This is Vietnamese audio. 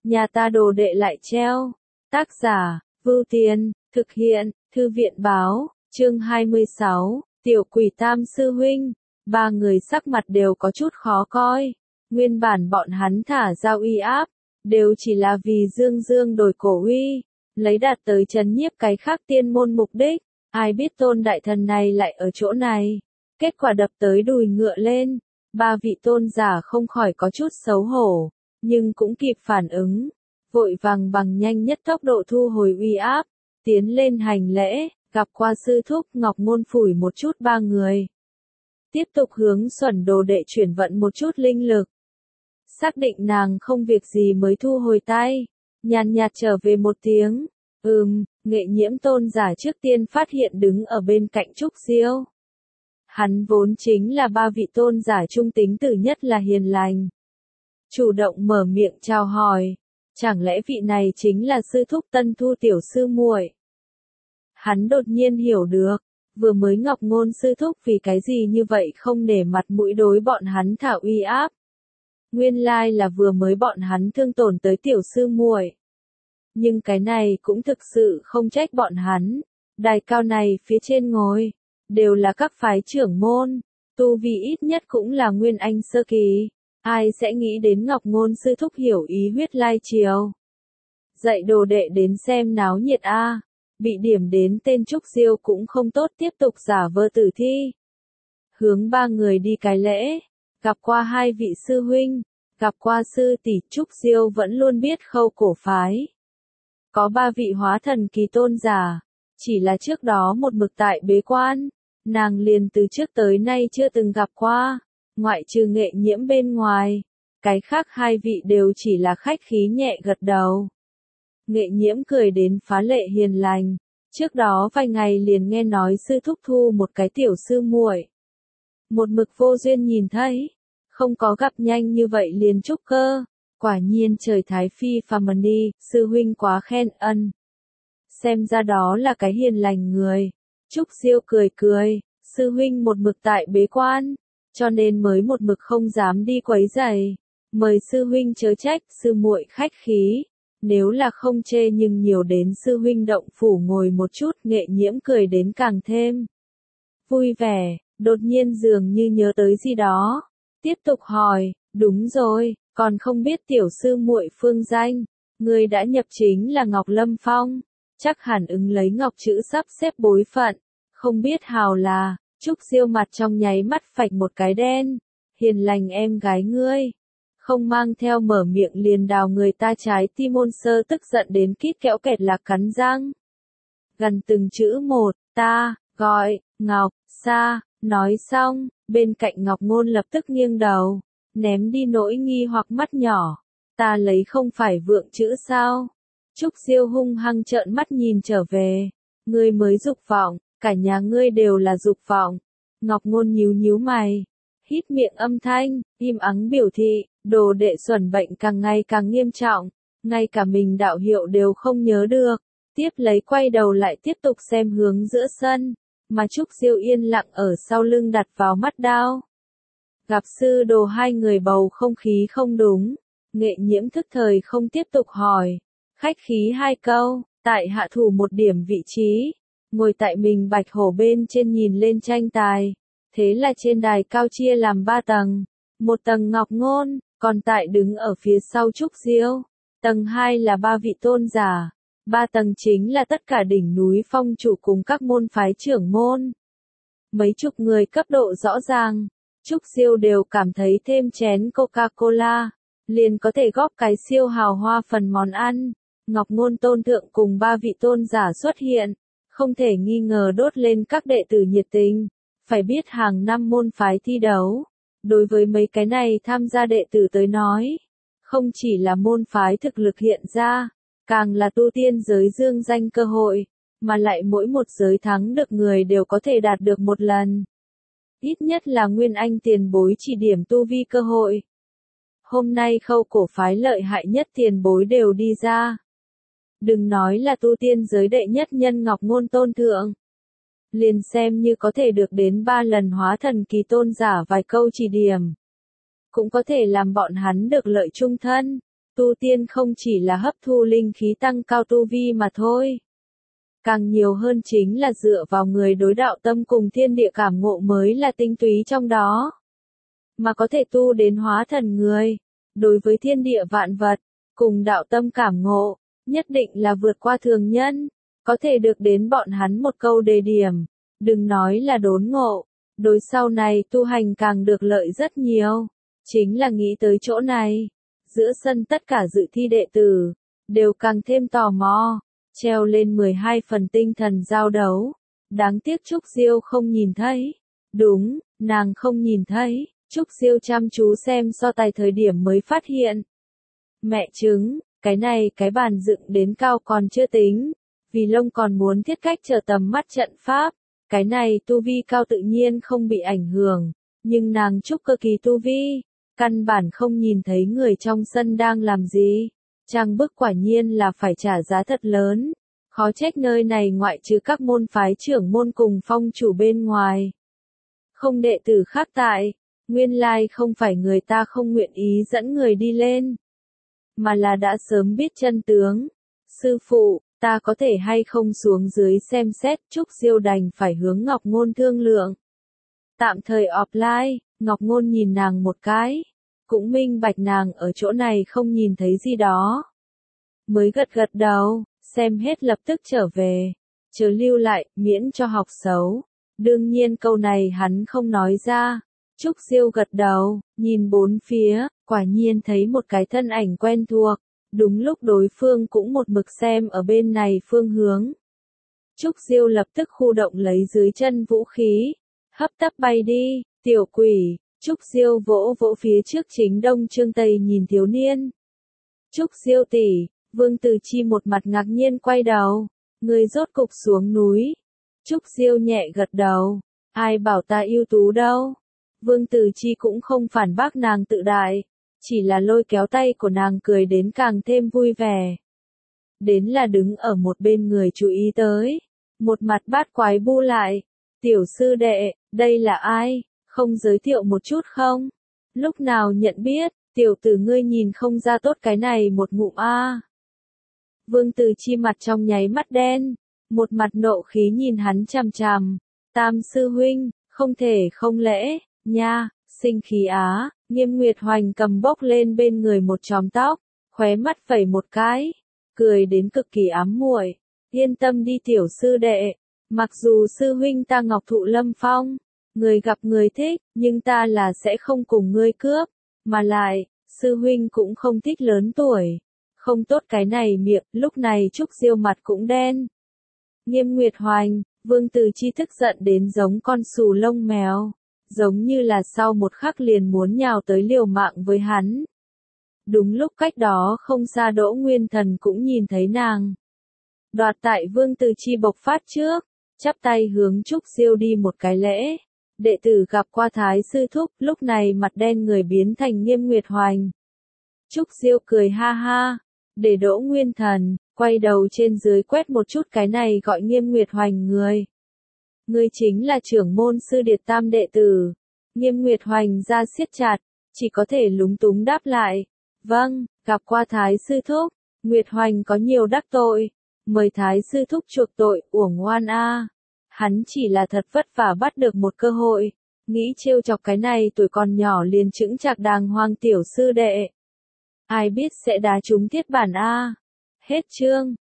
nhà ta đồ đệ lại treo. Tác giả, Vưu Tiên, thực hiện, Thư viện báo, chương 26, Tiểu Quỷ Tam Sư Huynh. Ba người sắc mặt đều có chút khó coi. Nguyên bản bọn hắn thả ra uy áp, đều chỉ là vì Dương Dương đổi cổ uy, lấy đạt tới trấn nhiếp cái khác tiên môn mục đích. Ai biết tôn đại thần này lại ở chỗ này. Kết quả đập tới đùi ngựa lên. Ba vị tôn giả không khỏi có chút xấu hổ, nhưng cũng kịp phản ứng. Vội vàng bằng nhanh nhất tốc độ thu hồi uy áp, tiến lên hành lễ, gặp qua sư thúc. Ngọc Ngôn phủi một chút ba người. Tiếp tục hướng Xuẩn đồ đệ chuyển vận một chút linh lực. Xác định nàng không việc gì mới thu hồi tay, nhàn nhạt trở về một tiếng. Nghệ Nhiễm tôn giả trước tiên phát hiện đứng ở bên cạnh Trúc Diêu. Hắn vốn chính là ba vị tôn giả trung tính tử nhất là hiền lành. Chủ động mở miệng chào hỏi, chẳng lẽ vị này chính là sư thúc Tân Thu tiểu sư muội? Hắn đột nhiên hiểu được, vừa mới Ngọc Ngôn sư thúc vì cái gì như vậy không nể mặt mũi đối bọn hắn thả uy áp. Nguyên lai là vừa mới bọn hắn thương tổn tới tiểu sư muội. Nhưng cái này cũng thực sự không trách bọn hắn. Đài cao này phía trên ngồi, đều là các phái trưởng môn, tu vi ít nhất cũng là Nguyên Anh sơ kỳ. Ai sẽ nghĩ đến Ngọc Ngôn sư thúc hiểu ý huyết lai triều. Dạy đồ đệ đến xem náo nhiệt a. Bị điểm đến tên Trúc Diêu cũng không tốt tiếp tục giả vờ tử thi. Hướng ba người đi cái lễ, gặp qua hai vị sư huynh, gặp qua sư tỷ. Trúc Diêu vẫn luôn biết khâu cổ phái. Có ba vị hóa thần kỳ tôn giả, chỉ là trước đó một mực tại bế quan, nàng liền từ trước tới nay chưa từng gặp qua, ngoại trừ Nghệ Nhiễm bên ngoài, cái khác hai vị đều chỉ là khách khí nhẹ gật đầu. Nghệ Nhiễm cười đến phá lệ hiền lành, trước đó vài ngày liền nghe nói sư thúc thu một cái tiểu sư muội. Một mực vô duyên nhìn thấy, không có gặp nhanh như vậy liền trúc cơ. Quả nhiên trời thái phi phàm đi, sư huynh quá khen ân. Xem ra đó là cái hiền lành người. Trúc Diêu cười cười, sư huynh một mực tại bế quan, cho nên mới một mực không dám đi quấy rầy. Mời sư huynh chớ trách, sư muội khách khí. Nếu là không chê nhưng nhiều đến sư huynh động phủ ngồi một chút. Nghệ Nhiễm cười đến càng thêm vui vẻ, đột nhiên dường như nhớ tới gì đó. Tiếp tục hỏi, đúng rồi. Còn không biết tiểu sư muội phương danh, người đã nhập chính là Ngọc Lâm Phong, chắc hẳn ứng lấy ngọc chữ sắp xếp bối phận, không biết hào là. Trúc Diêu mặt trong nháy mắt phạch một cái đen. Hiền lành em gái ngươi, không mang theo mở miệng liền đào người ta trái tim. Môn Sơ tức giận đến kít kẽo kẹt là cắn răng. Gần từng chữ một, ta gọi Ngọc Sa. Nói xong, bên cạnh Ngọc Ngôn lập tức nghiêng đầu, ném đi nỗi nghi hoặc mắt nhỏ. Ta lấy không phải vượng chữ sao? Trúc Diêu hung hăng trợn mắt nhìn trở về. Ngươi mới dục vọng, cả nhà ngươi đều là dục vọng. Ngọc Ngôn nhíu nhíu mày, hít miệng âm thanh, im ắng biểu thị, đồ đệ Xuẩn bệnh càng ngày càng nghiêm trọng, ngay cả mình đạo hiệu đều không nhớ được. Tiếp lấy quay đầu lại tiếp tục xem hướng giữa sân, mà Trúc Diêu yên lặng ở sau lưng đặt vào mắt đao. Gặp sư đồ hai người bầu không khí không đúng, Nghệ Nhiễm thức thời không tiếp tục hỏi, khách khí hai câu, tại hạ thủ một điểm vị trí, ngồi tại mình bạch hổ bên trên nhìn lên tranh tài. Thế là trên đài cao chia làm 3 tầng, một tầng Ngọc Ngôn, còn tại đứng ở phía sau Trúc Diêu, tầng 2 là ba vị tôn giả, 3 tầng chính là tất cả đỉnh núi phong chủ cùng các môn phái trưởng môn. Mấy chục người cấp độ rõ ràng. Trúc Diêu đều cảm thấy thêm chén Coca-Cola, liền có thể góp cái siêu hào hoa phần món ăn. Ngọc Ngôn tôn thượng cùng ba vị tôn giả xuất hiện, không thể nghi ngờ đốt lên các đệ tử nhiệt tình. Phải biết hàng năm môn phái thi đấu, đối với mấy cái này tham gia đệ tử tới nói, không chỉ là môn phái thực lực hiện ra, càng là tu tiên giới dương danh cơ hội, mà lại mỗi một giới thắng được người đều có thể đạt được một lần. Ít nhất là Nguyên Anh tiền bối chỉ điểm tu vi cơ hội. Hôm nay khâu cổ phái lợi hại nhất tiền bối đều đi ra. Đừng nói là tu tiên giới đệ nhất nhân Ngọc Ngôn tôn thượng. Liền xem như có thể được đến 3 lần hóa thần kỳ tôn giả vài câu chỉ điểm. Cũng có thể làm bọn hắn được lợi chung thân. Tu tiên không chỉ là hấp thu linh khí tăng cao tu vi mà thôi. Càng nhiều hơn chính là dựa vào người đối đạo tâm cùng thiên địa cảm ngộ mới là tinh túy trong đó. Mà có thể tu đến hóa thần người, đối với thiên địa vạn vật, cùng đạo tâm cảm ngộ, nhất định là vượt qua thường nhân, có thể được đến bọn hắn một câu đề điểm, đừng nói là đốn ngộ, đối sau này tu hành càng được lợi rất nhiều, chính là nghĩ tới chỗ này, giữa sân tất cả dự thi đệ tử, đều càng thêm tò mò, treo lên 12 phần tinh thần giao đấu, đáng tiếc Trúc Diêu không nhìn thấy, đúng, nàng không nhìn thấy. Trúc Diêu chăm chú xem so tài thời điểm mới phát hiện. Mẹ chứng, cái này cái bàn dựng đến cao còn chưa tính, vì lông còn muốn thiết cách trở tầm mắt trận pháp, cái này tu vi cao tự nhiên không bị ảnh hưởng, nhưng nàng Trúc cơ kỳ tu vi, căn bản không nhìn thấy người trong sân đang làm gì, trang bức quả nhiên là phải trả giá thật lớn, khó trách nơi này ngoại trừ các môn phái trưởng môn cùng phong chủ bên ngoài. Không đệ tử khác tại. Nguyên lai không phải người ta không nguyện ý dẫn người đi lên, mà là đã sớm biết chân tướng. Sư phụ, ta có thể hay không xuống dưới xem xét, Trúc Diêu đành phải hướng Ngọc Ngôn thương lượng. Tạm thời offline, Ngọc Ngôn nhìn nàng một cái, cũng minh bạch nàng ở chỗ này không nhìn thấy gì đó. Mới gật gật đầu, xem hết lập tức trở về, chớ lưu lại, miễn cho học xấu. Đương nhiên câu này hắn không nói ra. Trúc Diêu gật đầu, nhìn bốn phía, quả nhiên thấy một cái thân ảnh quen thuộc, đúng lúc đối phương cũng một mực xem ở bên này phương hướng. Trúc Diêu lập tức khu động lấy dưới chân vũ khí, hấp tấp bay đi, tiểu quỷ, Trúc Diêu vỗ vỗ phía trước chính đông trương tây nhìn thiếu niên. Trúc Diêu tỷ, Vương Từ Chi một mặt ngạc nhiên quay đầu, người rốt cục xuống núi. Trúc Diêu nhẹ gật đầu, ai bảo ta ưu tú đâu. Vương Từ Chi cũng không phản bác nàng tự đại, chỉ là lôi kéo tay của nàng cười đến càng thêm vui vẻ. Đến là đứng ở một bên người chú ý tới, một mặt bát quái bu lại, tiểu sư đệ, đây là ai, không giới thiệu một chút không? Lúc nào nhận biết, tiểu tử ngươi nhìn không ra tốt cái này một ngụm a. Vương Từ Chi mặt trong nháy mắt đen, một mặt nộ khí nhìn hắn chằm chằm, Tam sư huynh, không thể không lễ. Nha, sinh khí á, Nghiêm Nguyệt Hoành cầm bốc lên bên người một chòm tóc, khóe mắt vẩy một cái, cười đến cực kỳ ám muội. Yên tâm đi tiểu sư đệ, mặc dù sư huynh ta Ngọc Thụ Lâm Phong, người gặp người thích, nhưng ta là sẽ không cùng ngươi cướp, mà lại, sư huynh cũng không thích lớn tuổi. Không tốt cái này miệng, lúc này Trúc Diêu mặt cũng đen. Nghiêm Nguyệt Hoành, Vương Từ Chi tức giận đến giống con sù lông mèo. Giống như là sau một khắc liền muốn nhào tới liều mạng với hắn. Đúng lúc cách đó không xa Đỗ Nguyên Thần cũng nhìn thấy nàng. Đoạt tại Vương Từ Chi bộc phát trước, chắp tay hướng Trúc Diêu đi một cái lễ. Đệ tử gặp qua Thái sư thúc, lúc này mặt đen người biến thành Nghiêm Nguyệt Hoành. Trúc Diêu cười ha ha, để Đỗ Nguyên Thần, quay đầu trên dưới quét một chút cái này gọi Nghiêm Nguyệt Hoành người. Ngươi chính là trưởng môn sư Điệt Tam đệ tử. Nghiêm Nguyệt Hoành ra siết chặt, chỉ có thể lúng túng đáp lại. Vâng, gặp qua Thái sư thúc, Nguyệt Hoành có nhiều đắc tội. Mời Thái sư thúc chuộc tội, uổng oan a. Hắn chỉ là thật vất vả bắt được một cơ hội, nghĩ trêu chọc cái này tuổi còn nhỏ liền chững chạc đàng hoàng tiểu sư đệ. Ai biết sẽ đá trúng thiết bản a. Hết chương.